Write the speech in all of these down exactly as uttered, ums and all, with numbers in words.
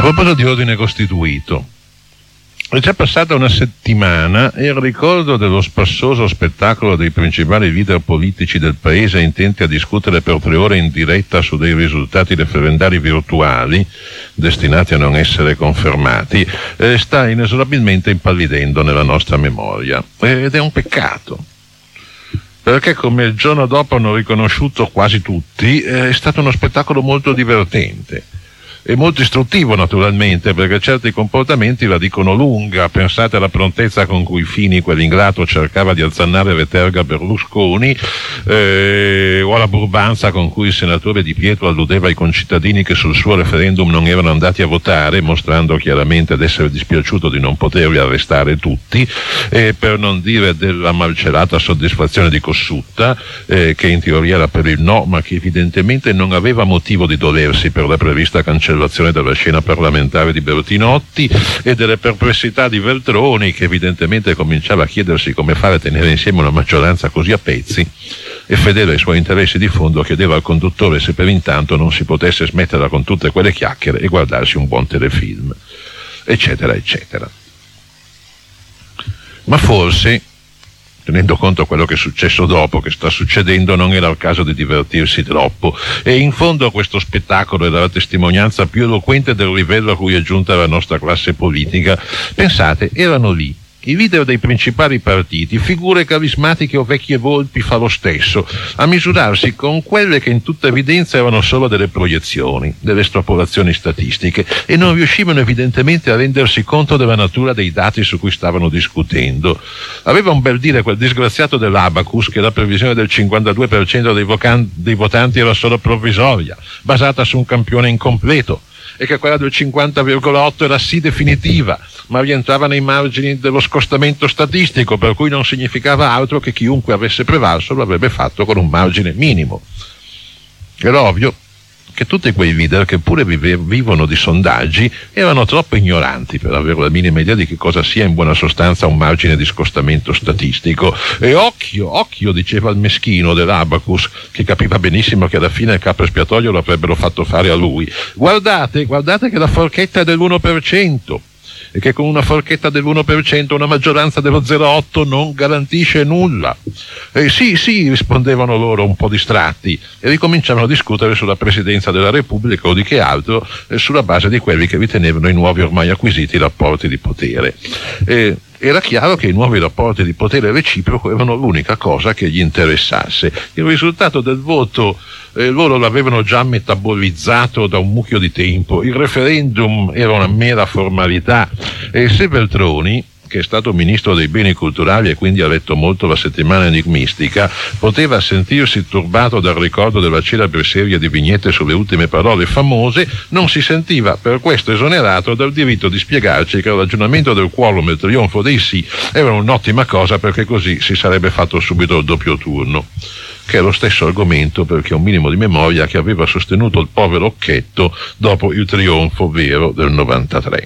proposito di ordine costituito, è già passata una settimana e il ricordo dello spassoso spettacolo dei principali leader politici del paese intenti a discutere per tre ore in diretta su dei risultati referendari virtuali destinati a non essere confermati eh, sta inesorabilmente impallidendo nella nostra memoria, ed è un peccato, perché come il giorno dopo hanno riconosciuto quasi tutti, eh, è stato uno spettacolo molto divertente e molto istruttivo, naturalmente, perché certi comportamenti la dicono lunga. Pensate alla prontezza con cui Fini, quell'ingrato, cercava di azzannare le terga Berlusconi, eh, o alla burbanza con cui il senatore Di Pietro alludeva ai concittadini che sul suo referendum non erano andati a votare, mostrando chiaramente di essere dispiaciuto di non poterli arrestare tutti, eh, per non dire della malcelata soddisfazione di Cossutta, eh, che in teoria era per il no, ma che evidentemente non aveva motivo di dolersi per la prevista cancellazione della scena parlamentare di Bertinotti, e delle perplessità di Veltroni, che evidentemente cominciava a chiedersi come fare a tenere insieme una maggioranza così a pezzi, e fedele ai suoi interessi di fondo chiedeva al conduttore se per intanto non si potesse smetterla con tutte quelle chiacchiere e guardarsi un buon telefilm, eccetera eccetera. Ma forse, tenendo conto quello che è successo dopo, che sta succedendo, non era il caso di divertirsi troppo, e in fondo questo spettacolo era la testimonianza più eloquente del livello a cui è giunta la nostra classe politica. Pensate, erano lì i leader dei principali partiti, figure carismatiche o vecchie volpi fa lo stesso, a misurarsi con quelle che in tutta evidenza erano solo delle proiezioni, delle estrapolazioni statistiche, e non riuscivano evidentemente a rendersi conto della natura dei dati su cui stavano discutendo. Aveva un bel dire quel disgraziato dell'Abacus che la previsione del cinquantadue per cento dei, vocan- dei votanti era solo provvisoria, basata su un campione incompleto, e che quella del cinquanta virgola otto era sì definitiva, ma rientrava nei margini dello scostamento statistico, per cui non significava altro che chiunque avesse prevalso lo avrebbe fatto con un margine minimo. Era ovvio che tutti quei leader, che pure vive, vivono di sondaggi, erano troppo ignoranti per avere la minima idea di che cosa sia in buona sostanza un margine di scostamento statistico. E occhio, occhio, diceva il meschino dell'Abacus, che capiva benissimo che alla fine il capo espiatorio lo avrebbero fatto fare a lui. Guardate, guardate che la forchetta è dell'uno per cento. E che con una forchetta dell'uno per cento una maggioranza dello zero virgola otto non garantisce nulla. Eh, sì, sì, rispondevano loro un po' distratti, e ricominciavano a discutere sulla presidenza della Repubblica o di che altro, eh, sulla base di quelli che ritenevano i nuovi ormai acquisiti rapporti di potere. Eh, Era chiaro che i nuovi rapporti di potere reciproco erano l'unica cosa che gli interessasse. Il risultato del voto eh, loro l'avevano già metabolizzato da un mucchio di tempo. Il referendum era una mera formalità, e se Veltroni, che è stato ministro dei beni culturali e quindi ha letto molto la settimana enigmistica, poteva sentirsi turbato dal ricordo della celebre serie di vignette sulle ultime parole famose, non si sentiva per questo esonerato dal diritto di spiegarci che il ragionamento del quorum e il trionfo dei sì era un'ottima cosa, perché così si sarebbe fatto subito il doppio turno, che è lo stesso argomento, perché un minimo di memoria, che aveva sostenuto il povero Occhetto dopo il trionfo vero del novantatré.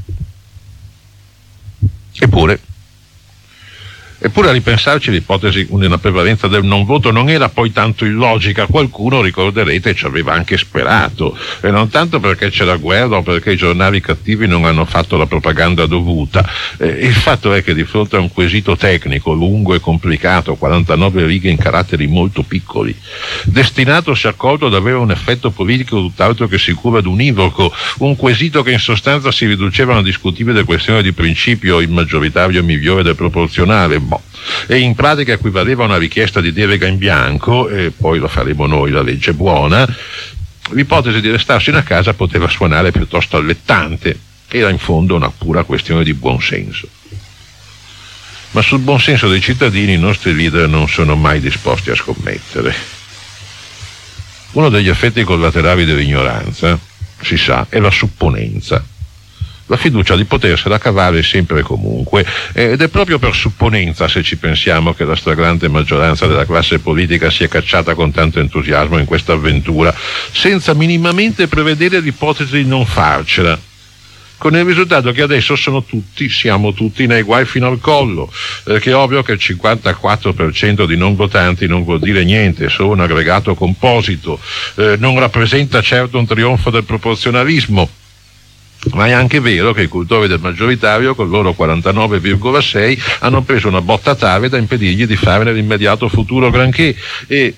Eppure, eppure a ripensarci l'ipotesi della prevalenza del non voto non era poi tanto illogica. Qualcuno, ricorderete, ci aveva anche sperato, e non tanto perché c'era guerra o perché i giornali cattivi non hanno fatto la propaganda dovuta. Eh, il fatto è che di fronte a un quesito tecnico lungo e complicato, quarantanove righe in caratteri molto piccoli, destinatosi accorto ad avere un effetto politico tutt'altro che sicuro ed univoco, un quesito che in sostanza si riduceva a una discutibile questione di principio, il maggioritario migliore del proporzionale, boh, e in pratica equivaleva a una richiesta di delega in bianco, e poi lo faremo noi, la legge buona. L'ipotesi di restarsene a casa poteva suonare piuttosto allettante, era in fondo una pura questione di buonsenso. Ma sul buonsenso dei cittadini i nostri leader non sono mai disposti a scommettere. Uno degli effetti collaterali dell'ignoranza, si sa, è la supponenza. La fiducia di potersela cavare sempre e comunque, ed è proprio per supponenza, se ci pensiamo, che la stragrande maggioranza della classe politica si è cacciata con tanto entusiasmo in questa avventura, senza minimamente prevedere l'ipotesi di non farcela, con il risultato che adesso sono tutti, siamo tutti nei guai fino al collo, perché è ovvio che il cinquantaquattro per cento di non votanti non vuol dire niente, è solo un aggregato composito, eh, non rappresenta certo un trionfo del proporzionalismo. Ma è anche vero che i cultori del maggioritario, con il loro quarantanove virgola sei, hanno preso una botta tale da impedirgli di fare nell'immediato futuro granché. E,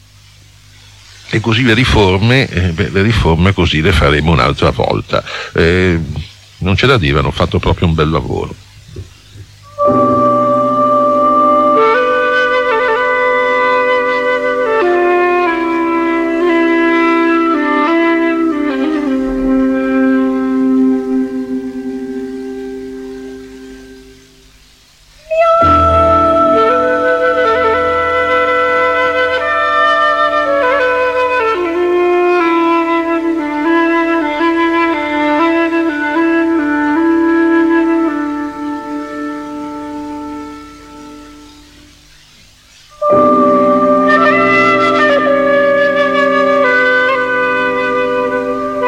e così le riforme, eh, beh, le riforme così le faremo un'altra volta. Eh, non c'è da dire, hanno fatto proprio un bel lavoro.